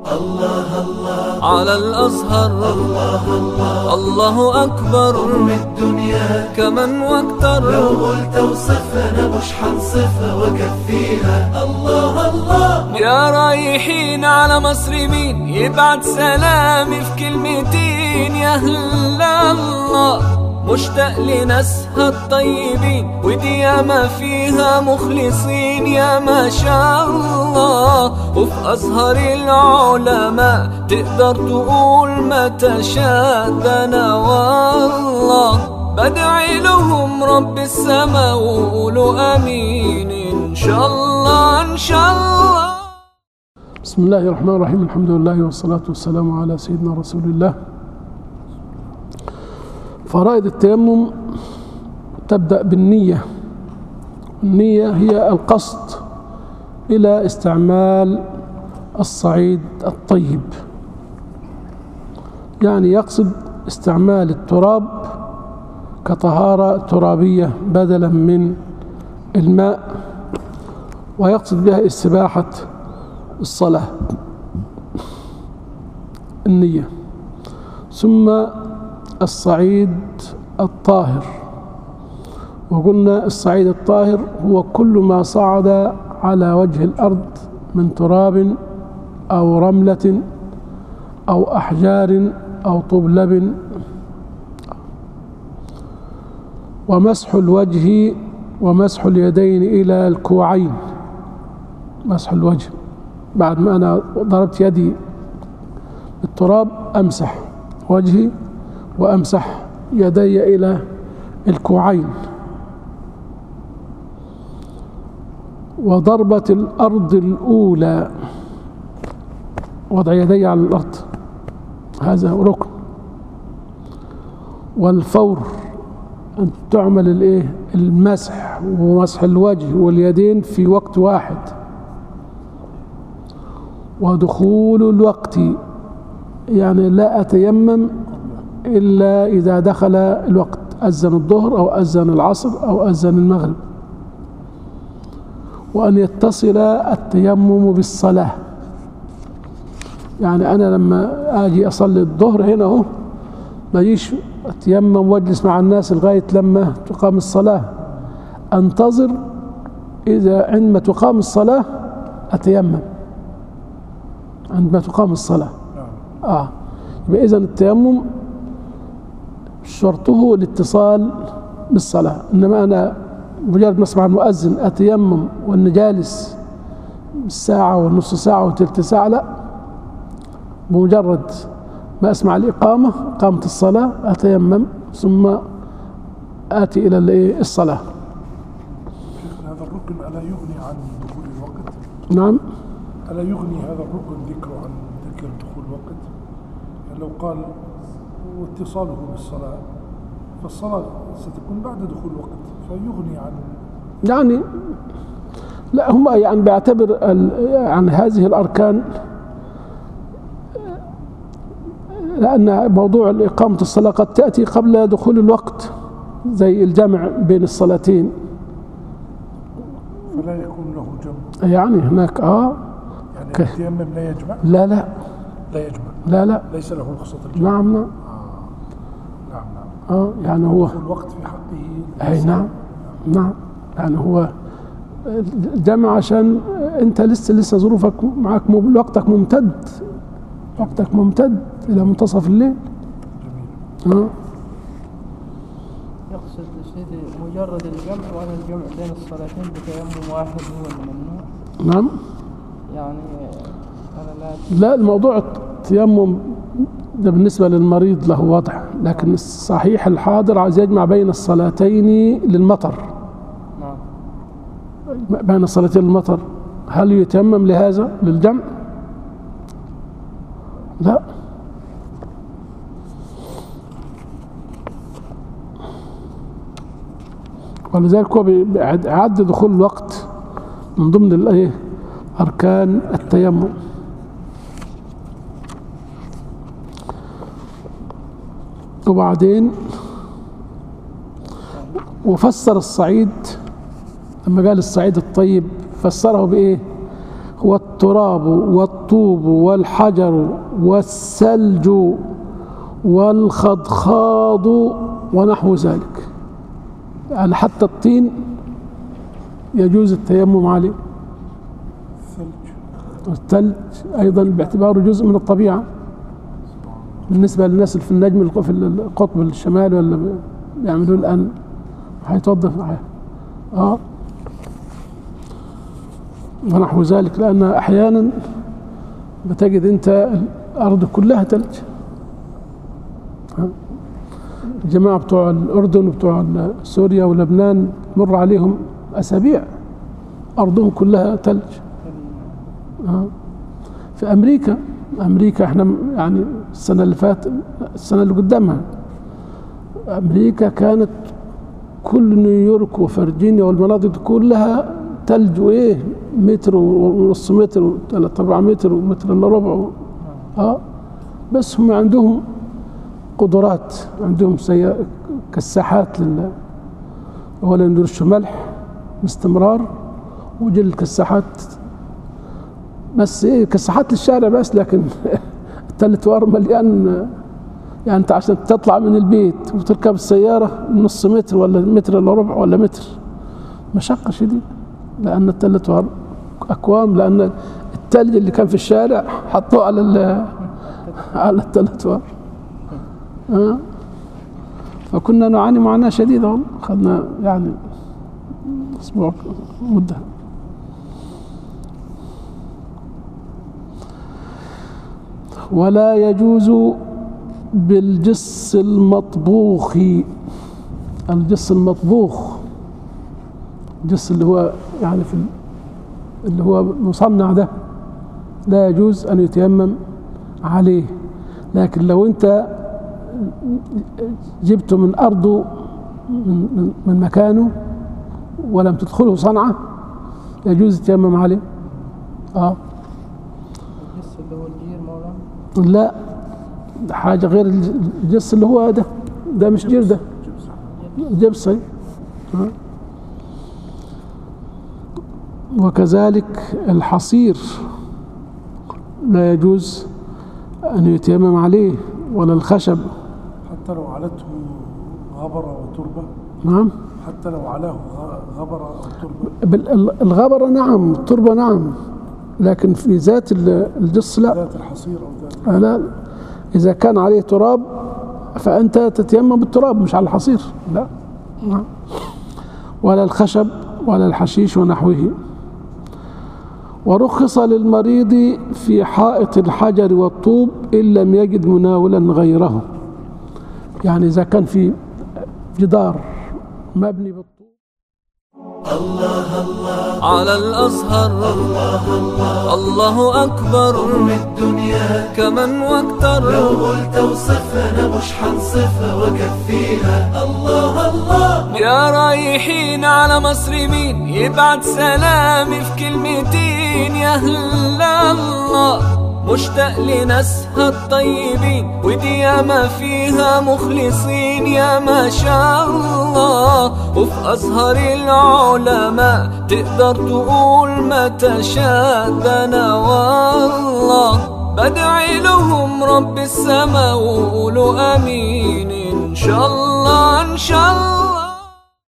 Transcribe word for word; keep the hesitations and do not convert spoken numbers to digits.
الله الله على الأزهر، الله الله الله أكبر من الدنيا كمن واكتر. لو قلت اوصفها أنا مش حنصفها وأكفيها. الله الله يا رايحين على مصر مين يبعت سلامي في كلمتين؟ يا أهل الله مشتاق لناسها الطيبين، ودي ياما فيها مخلصين يا ما شاء الله. وفي أزهر العلماء تقدر تقول ما تشاء. ده أنا والله بدعي لهم رب السما وقولوا آمين إن شاء الله إن شاء الله. بسم الله الرحمن الرحيم. الحمد لله والصلاة والسلام على سيدنا رسول الله. فرائض التيمم تبدأ بالنية. النية هي القصد إلى استعمال الصعيد الطيب، يعني يقصد استعمال التراب كطهارة ترابية بدلا من الماء، ويقصد بها استباحة الصلاة. النية. ثم الصعيد الطاهر، وقلنا الصعيد الطاهر هو كل ما صعد على وجه الأرض من تراب أو رملة أو أحجار أو طبلب. ومسح الوجه ومسح اليدين إلى الكوعين. مسح الوجه بعد ما أنا ضربت يدي بالتراب أمسح وجهي وأمسح يدي إلى الكوعين. وضربة الأرض الأولى، وضع يدي على الأرض، هذا ركن. والفور أن تعمل الإيه؟ المسح ومسح الوجه واليدين في وقت واحد. ودخول الوقت، يعني لا أتيمم إلا إذا دخل الوقت، أذن الظهر أو أذن العصر أو أذن المغرب. وأن يتصل التيمم بالصلاة، يعني أنا لما أجي أصلي الظهر هنا أهو ما يجيش أتيمم واجلس مع الناس لغاية لما تقام الصلاة، أنتظر إذا عندما تقام الصلاة أتيمم عندما تقام الصلاة. آه يبقى إذن التيمم شرطه الاتصال بالصلاة. إنما أنا مجرد ما أسمع المؤذن أتيمم وأنا جالس ساعة ونص ساعة وثلث ساعة، لا، بمجرد ما أسمع الإقامة قامت الصلاة أتيمم ثم آتي إلى الصلاة. هذا الركن ألا يغني عن دخول الوقت؟ نعم. ألا يغني هذا الركن ذكره عن ذكر دخول الوقت؟ يعني لو قال واتصاله بالصلاة فالصلاة ستكون بعد دخول الوقت فيغني عن، يعني لا، هم يعني بيعتبر عن هذه الأركان، لأن موضوع إقامة الصلاة قد تأتي قبل دخول الوقت زي الجمع بين الصلاتين، فلا يكون له جمع. يعني هناك آه يعني ك... التيمم لا يجمع؟ لا لا لا يجمع. لا لا ليس له رخصة الجمع. نعم نعم. آه. نعم نعم. آه يعني هو دخول الوقت في حقه. أي نعم نعم. يعني هو الجمع عشان أنت لسه لسه ظروفك معك، وقتك ممتد، وقتك ممتد إلى منتصف الليل. جميل. آه. يقصد سيدي مجرد الجمع، وأن الجمع بين الصلاتين بتيمم واحد هو الممنوع. نعم. يعني أنا لا لا، الموضوع التيمم ده بالنسبة للمريض له وضع، لكن الصحيح الحاضر عايز يجمع بين الصلاتين للمطر. نعم. بين الصلاتين للمطر، هل يتيمم لهذا للجمع؟ لا. ولذلك هو بيعد دخول الوقت من ضمن الايه اركان التيمم. وبعدين وفسر الصعيد لما قال الصعيد الطيب فسره بايه؟ هو التراب والطوب والحجر والثلج والخضخاض ونحو ذلك. يعني حتى الطين يجوز التيمم عليه. الثلج أيضا باعتباره جزء من الطبيعة بالنسبة للناس اللي في النجم في القطب الشمالي ولا بيعملون الآن هيتوظف معاه اه ونحو ذلك، لأن أحيانا بتجد أنت الأرض كلها ثلج. الجماعة بتوع الأردن وبتوع سوريا ولبنان مر عليهم أسابيع أرضهم كلها ثلج. آه. في أمريكا أمريكا إحنا يعني السنة اللي فاتت السنة اللي قدامها أمريكا كانت كل نيويورك وفرجينيا والمناطق كلها ثلج، وإيه متر ونص متر وثلاث أربع متر ومتر إلا ربع. آه بس هم عندهم قدرات، عندهم سي... كساحات لل أولا يرشوا ملح باستمرار وجل الكساحات بس إيه كساحات للشارع بس، لكن التلتوار مليان. يعني أنت عشان تطلع من البيت وتركب السيارة نص متر ولا متر إلا ربع ولا متر مشقة شديدة، لأن التلتوار أكوام، لأن التلج اللي كان في الشارع حطوه على على التلتوار. أه؟ فكنا نعاني معاناة شديدة والله، أخذنا يعني أسبوع مدة. ولا يجوز بالجص المطبوخ. الجص المطبوخ الجص اللي هو يعني في اللي هو مصنع ده لا يجوز أن يتيمم عليه، لكن لو أنت جبته من أرضه من, من مكانه ولم تدخله صنعة يجوز التيمم عليه. اه الجص اللي هو الجير مولانا؟ لا، ده حاجة غير الجص اللي هو ده ده مش جير، ده جبصي. آه. وكذلك الحصير لا يجوز أن يتيمم عليه، ولا الخشب حتى لو علته غبرة وتربة. نعم، حتى لو علاه غبرة أو تربة. الغبرة نعم، التربة نعم، لكن في ذات الجص لا. ذات الحصير أو ذات آه لا، إذا كان عليه تراب فأنت تتيمم بالتراب مش على الحصير، لا. نعم. ولا الخشب ولا الحشيش ونحوه. ورخص للمريض في حائط الحجر والطوب إن لم يجد مناولا غيره. يعني إذا كان في جدار مبني بالطوب. الله الله على الأزهر، الله الله الله أكبر أم الدنيا كمن واكتر. لو قلت اوصفها مش حنصفها وكفيها. الله الله يا رايحين على مصر مين يبعت سلامي في كلمتين؟ يا أهل الله مشتاق لناسها الطيبين، ودي ياما فيها مخلصين يا ما شاء الله. وفي أزهر العلماء تقدر تقول ما تشاء، ده أنا والله بدعي لهم رب السما وقولوا آمين إن شاء الله إن شاء الله.